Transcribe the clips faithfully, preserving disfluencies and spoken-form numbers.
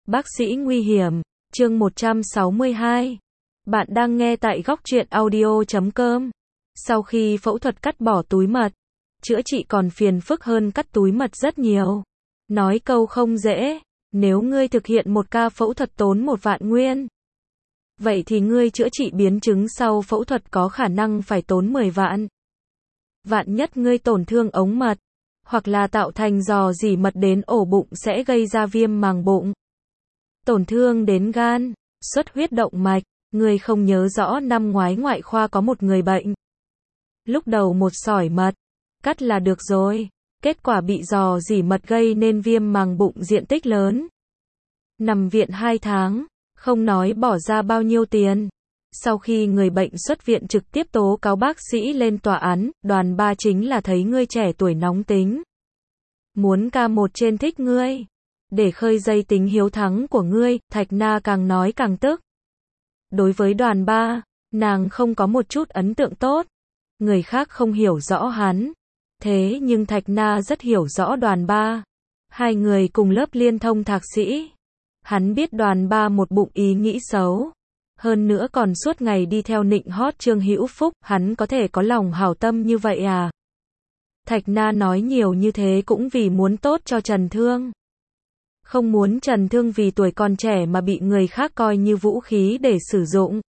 Bác sĩ nguy hiểm, chương một trăm sáu mươi hai. Bạn đang nghe tại góc truyện audio chấm com. Sau khi phẫu thuật cắt bỏ túi mật, chữa trị còn phiền phức hơn cắt túi mật rất nhiều. Nói câu không dễ, nếu ngươi thực hiện một ca phẫu thuật tốn một vạn nguyên, vậy thì ngươi chữa trị biến chứng sau phẫu thuật có khả năng phải tốn mười vạn. Vạn nhất ngươi tổn thương ống mật, hoặc là tạo thành rò rỉ mật đến ổ bụng sẽ gây ra viêm màng bụng, tổn thương đến gan, xuất huyết động mạch. Ngươi không nhớ rõ năm ngoái ngoại khoa có một người bệnh. Lúc đầu một sỏi mật, cắt là được rồi, kết quả bị rò rỉ mật gây nên viêm màng bụng diện tích lớn. Nằm viện hai tháng, không nói bỏ ra bao nhiêu tiền. Sau khi người bệnh xuất viện trực tiếp tố cáo bác sĩ lên tòa án, đoàn ba chính là thấy ngươi trẻ tuổi nóng tính. Muốn ca một trên thích ngươi. Để khơi dây tính hiếu thắng của ngươi, Thạch Na càng nói càng tức. Đối với đoàn ba, nàng không có một chút ấn tượng tốt. Người khác không hiểu rõ hắn. Thế nhưng Thạch Na rất hiểu rõ đoàn ba. Hai người cùng lớp liên thông thạc sĩ. Hắn biết đoàn ba một bụng ý nghĩ xấu. Hơn nữa còn suốt ngày đi theo nịnh hót Trương Hữu Phúc, hắn có thể có lòng hảo tâm như vậy à? Thạch Na nói nhiều như thế cũng vì muốn tốt cho Trần Thương. Không muốn Trần Thương vì tuổi còn trẻ mà bị người khác coi như vũ khí để sử dụng.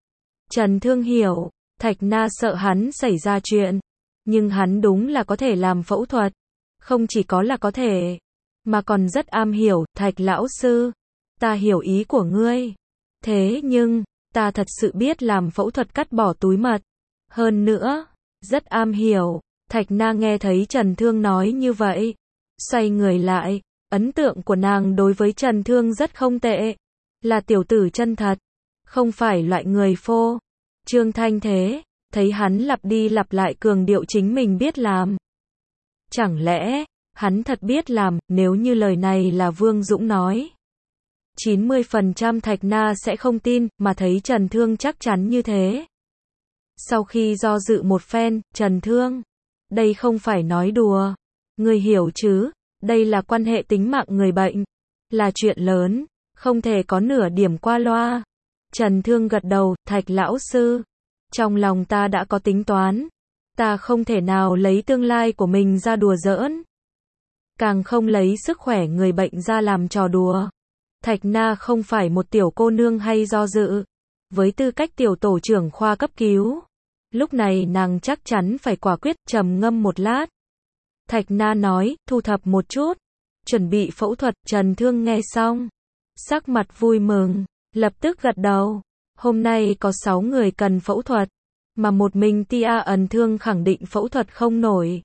Trần Thương hiểu, Thạch Na sợ hắn xảy ra chuyện. Nhưng hắn đúng là có thể làm phẫu thuật. Không chỉ có là có thể, mà còn rất am hiểu. Thạch lão sư, ta hiểu ý của ngươi. Thế nhưng, ta thật sự biết làm phẫu thuật cắt bỏ túi mật. Hơn nữa, rất am hiểu. Thạch Na nghe thấy Trần Thương nói như vậy, xoay người lại. Ấn tượng của nàng đối với Trần Thương rất không tệ. Là tiểu tử chân thật. Không phải loại người phô. Trương Thanh thế, thấy hắn lặp đi lặp lại cường điệu chính mình biết làm. Chẳng lẽ, hắn thật biết làm, nếu như lời này là Vương Dũng nói. chín mươi phần trăm Thạch Na sẽ không tin, mà thấy Trần Thương chắc chắn như thế. Sau khi do dự một phen, Trần Thương, đây không phải nói đùa. Ngươi hiểu chứ? Đây là quan hệ tính mạng người bệnh. Là chuyện lớn. Không thể có nửa điểm qua loa. Trần Thương gật đầu, Thạch lão sư. Trong lòng ta đã có tính toán. Ta không thể nào lấy tương lai của mình ra đùa giỡn. Càng không lấy sức khỏe người bệnh ra làm trò đùa. Thạch Na không phải một tiểu cô nương hay do dự. Với tư cách tiểu tổ trưởng khoa cấp cứu, lúc này nàng chắc chắn phải quả quyết. Trầm ngâm một lát, Thạch Na nói, thu thập một chút, chuẩn bị phẫu thuật. Trần Thương nghe xong, sắc mặt vui mừng, lập tức gật đầu. Hôm nay có sáu người cần phẫu thuật, mà một mình Tia ẩn thương khẳng định phẫu thuật không nổi.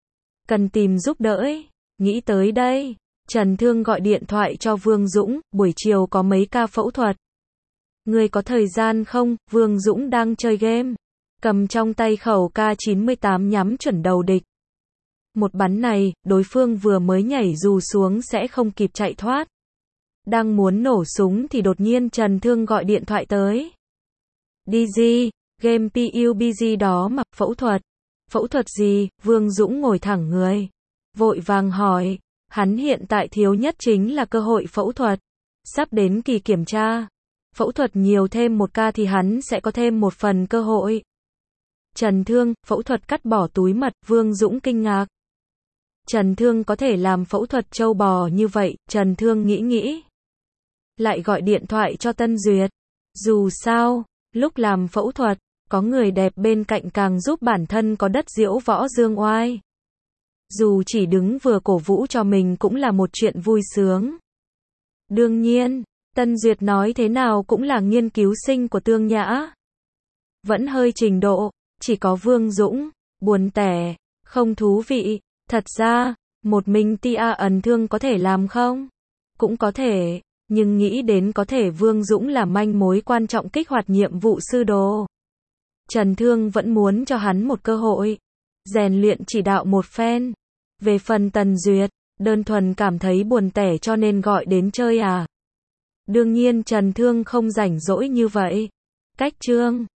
Cần tìm giúp đỡ. Nghĩ tới đây, Trần Thương gọi điện thoại cho Vương Dũng, buổi chiều có mấy ca phẫu thuật. Người có thời gian không? Vương Dũng đang chơi game, cầm trong tay khẩu K chín mươi tám nhắm chuẩn đầu địch. Một bắn này, đối phương vừa mới nhảy dù xuống sẽ không kịp chạy thoát. Đang muốn nổ súng thì đột nhiên Trần Thương gọi điện thoại tới. đê giê, game pê u bê giê đó mà, phẫu thuật. Phẫu thuật gì? Vương Dũng ngồi thẳng người, vội vàng hỏi. Hắn hiện tại thiếu nhất chính là cơ hội phẫu thuật. Sắp đến kỳ kiểm tra. Phẫu thuật nhiều thêm một ca thì hắn sẽ có thêm một phần cơ hội. Trần Thương, phẫu thuật cắt bỏ túi mật. Vương Dũng kinh ngạc. Trần Thương có thể làm phẫu thuật trâu bò như vậy. Trần Thương nghĩ nghĩ, lại gọi điện thoại cho Tân Duyệt. Dù sao, lúc làm phẫu thuật, có người đẹp bên cạnh càng giúp bản thân có đất diễu võ dương oai. Dù chỉ đứng vừa cổ vũ cho mình cũng là một chuyện vui sướng. Đương nhiên, Tân Duyệt nói thế nào cũng là nghiên cứu sinh của Tương Nhã. Vẫn hơi trình độ, chỉ có Vương Dũng, buồn tẻ, không thú vị. Thật ra, một mình Tia ẩn thương có thể làm không? Cũng có thể, nhưng nghĩ đến có thể Vương Dũng là manh mối quan trọng kích hoạt nhiệm vụ sư đồ. Trần Thương vẫn muốn cho hắn một cơ hội, rèn luyện chỉ đạo một phen. Về phần Tần Duyệt, đơn thuần cảm thấy buồn tẻ cho nên gọi đến chơi à? Đương nhiên Trần Thương không rảnh rỗi như vậy. Cách chương